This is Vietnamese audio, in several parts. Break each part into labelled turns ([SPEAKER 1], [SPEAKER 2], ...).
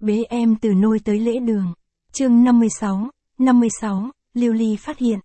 [SPEAKER 1] Bế em từ nôi tới lễ đường. Chương 56, Lưu Ly phát hiện.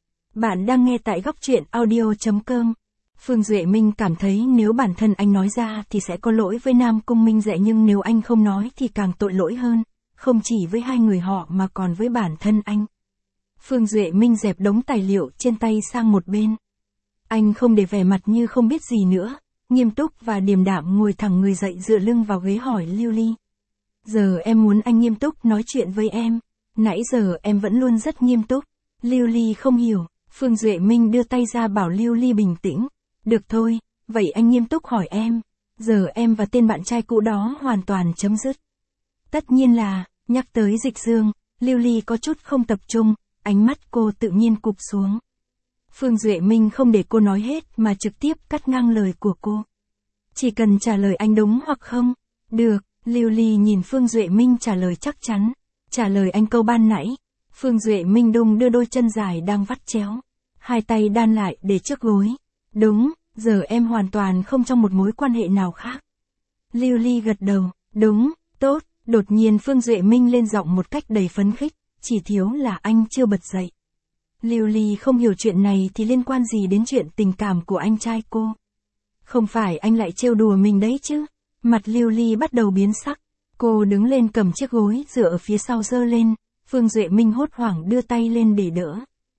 [SPEAKER 1] Bạn đang nghe tại góc truyện audio.com. Phương Duệ Minh cảm thấy nếu bản thân anh nói ra thì sẽ có lỗi với Nam Cung Minh Dạ, nhưng nếu anh không nói thì càng tội lỗi hơn, không chỉ với hai người họ mà còn với bản thân anh. Phương Duệ Minh dẹp đống tài liệu trên tay sang một bên. Anh không để vẻ mặt như không biết gì nữa, nghiêm túc và điềm đạm ngồi thẳng người dậy dựa lưng vào ghế hỏi Lưu Ly. Giờ em muốn anh nghiêm túc nói chuyện với em. Nãy giờ em vẫn luôn rất nghiêm túc. Lưu Ly không hiểu. Phương Duệ Minh đưa tay ra bảo Lưu Ly bình tĩnh. Được thôi, vậy anh nghiêm túc hỏi em. Giờ em và tên bạn trai cũ đó hoàn toàn chấm dứt. Tất nhiên là, nhắc tới Dịch Dương, Lưu Ly có chút không tập trung, ánh mắt cô tự nhiên cụp xuống. Phương Duệ Minh không để cô nói hết mà trực tiếp cắt ngang lời của cô. Chỉ cần trả lời anh đúng hoặc không. Được, Lưu Ly nhìn Phương Duệ Minh trả lời chắc chắn. Trả lời anh câu ban nãy. Phương Duệ Minh đung đưa đôi chân dài đang vắt chéo. Hai tay đan lại để trước gối. Đúng, giờ em hoàn toàn không trong một mối quan hệ nào khác. Lưu Ly gật đầu. Đúng, tốt. Đột nhiên Phương Duệ Minh lên giọng một cách đầy phấn khích. Chỉ thiếu là anh chưa bật dậy. Lưu Ly không hiểu chuyện này thì liên quan gì đến chuyện tình cảm của anh trai cô. Không phải anh lại trêu đùa mình đấy chứ. Mặt Lưu Ly bắt đầu biến sắc. Cô đứng lên cầm chiếc gối dựa ở phía sau giơ lên. Phương Duệ Minh hốt hoảng đưa tay lên để đỡ.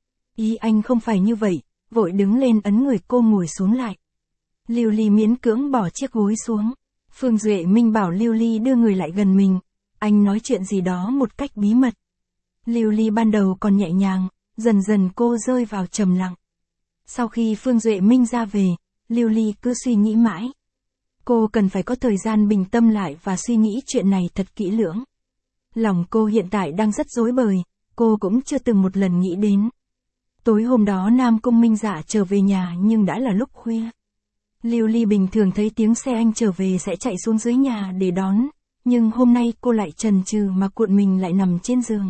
[SPEAKER 1] Ý anh không phải như vậy. Vội đứng lên ấn người cô ngồi xuống lại. Lưu Ly miễn cưỡng bỏ chiếc gối xuống. Phương Duệ Minh bảo Lưu Ly đưa người lại gần mình. Anh nói chuyện gì đó một cách bí mật. Lưu Ly ban đầu còn nhẹ nhàng, dần dần cô rơi vào trầm lặng. Sau khi Phương Duệ Minh ra về, Lưu Ly cứ suy nghĩ mãi. Cô cần phải có thời gian bình tâm lại và suy nghĩ chuyện này thật kỹ lưỡng. Lòng cô hiện tại đang rất rối bời, cô cũng chưa từng một lần nghĩ đến. Tối hôm đó Nam Cung Minh Dạ trở về nhà nhưng đã là lúc khuya. Lưu Ly bình thường thấy tiếng xe anh trở về sẽ chạy xuống dưới nhà để đón, nhưng hôm nay cô lại chần chừ mà cuộn mình lại nằm trên giường.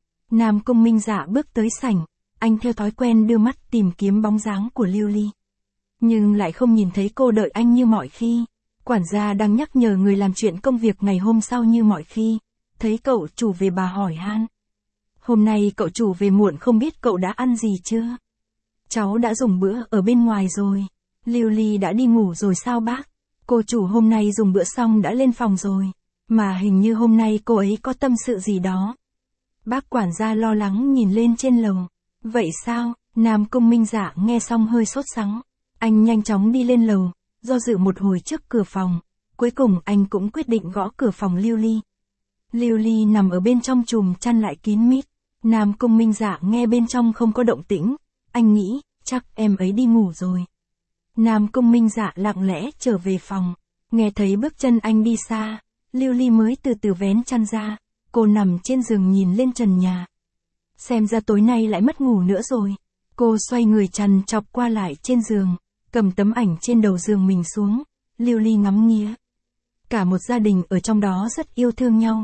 [SPEAKER 1] Nam Cung Minh Dạ bước tới sảnh, anh theo thói quen đưa mắt tìm kiếm bóng dáng của Lưu Ly. Nhưng lại không nhìn thấy cô đợi anh như mọi khi. Quản gia đang nhắc nhở người làm chuyện công việc ngày hôm sau như mọi khi. Thấy cậu chủ về bà hỏi han. Hôm nay cậu chủ về muộn, không biết cậu đã ăn gì chưa? Cháu đã dùng bữa ở bên ngoài rồi. Lưu Ly đã đi ngủ rồi sao bác? Cô chủ hôm nay dùng bữa xong đã lên phòng rồi. Mà hình như hôm nay cô ấy có tâm sự gì đó. Bác quản gia lo lắng nhìn lên trên lầu. Vậy sao? Nam Cung Minh Dạ nghe xong hơi sốt sắng. Anh nhanh chóng đi lên lầu, do dự một hồi trước cửa phòng. Cuối cùng anh cũng quyết định gõ cửa phòng Lưu Ly. Lưu Ly nằm ở bên trong chùm chăn lại kín mít. Nam Cung Minh Dạ nghe bên trong không có động tĩnh. Anh nghĩ, chắc em ấy đi ngủ rồi. Nam Cung Minh Dạ lặng lẽ trở về phòng. Nghe thấy bước chân anh đi xa, Lưu Ly mới từ từ vén chăn ra. Cô nằm trên giường nhìn lên trần nhà. Xem ra tối nay lại mất ngủ nữa rồi. Cô xoay người trằn trọc qua lại trên giường, cầm tấm ảnh trên đầu giường mình xuống. Lưu Ly ngắm nghía. Cả một gia đình ở trong đó rất yêu thương nhau.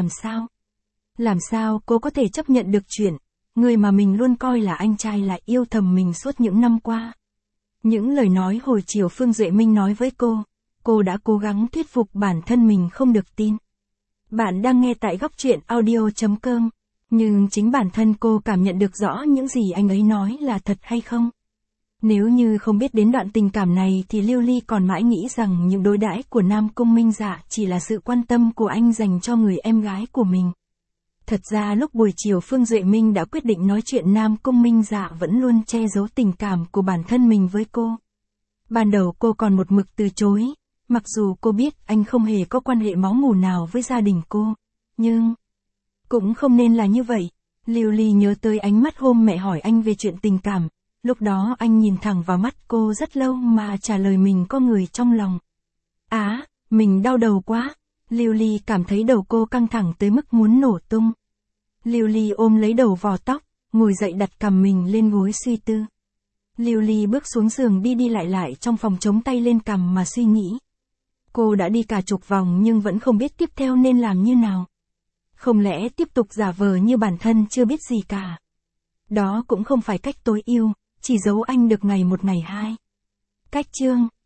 [SPEAKER 1] Làm sao cô có thể chấp nhận được chuyện, người mà mình luôn coi là anh trai lại yêu thầm mình suốt những năm qua. Những lời nói hồi chiều Phương Duệ Minh nói với cô đã cố gắng thuyết phục bản thân mình không được tin. Bạn đang nghe tại góc truyện audio.com, nhưng chính bản thân cô cảm nhận được rõ những gì anh ấy nói là thật hay không. Nếu như không biết đến đoạn tình cảm này thì Lưu Ly còn mãi nghĩ rằng những đối đãi của Nam Cung Minh Dạ chỉ là sự quan tâm của anh dành cho người em gái của mình. Thật ra lúc buổi chiều Phương Duệ Minh đã quyết định nói chuyện, Nam Cung Minh Dạ vẫn luôn che giấu tình cảm của bản thân mình với cô. Ban đầu cô còn một mực từ chối, mặc dù cô biết anh không hề có quan hệ máu mủ nào với gia đình cô, nhưng cũng không nên là như vậy. Lưu Ly nhớ tới ánh mắt hôm mẹ hỏi anh về chuyện tình cảm, lúc đó anh nhìn thẳng vào mắt cô rất lâu mà trả lời mình có người trong lòng. Mình đau đầu quá. Lưu Ly cảm thấy đầu cô căng thẳng tới mức muốn nổ tung. Lưu Ly ôm lấy đầu vò tóc, ngồi dậy đặt cằm mình lên gối suy tư. Lưu Ly bước xuống giường đi lại trong phòng, chống tay lên cằm mà suy nghĩ. Cô đã đi cả chục vòng nhưng vẫn không biết tiếp theo nên làm như nào. Không lẽ tiếp tục giả vờ như bản thân chưa biết gì cả? Đó cũng không phải cách tối ưu, chỉ giấu anh được ngày một ngày hai. Cách chương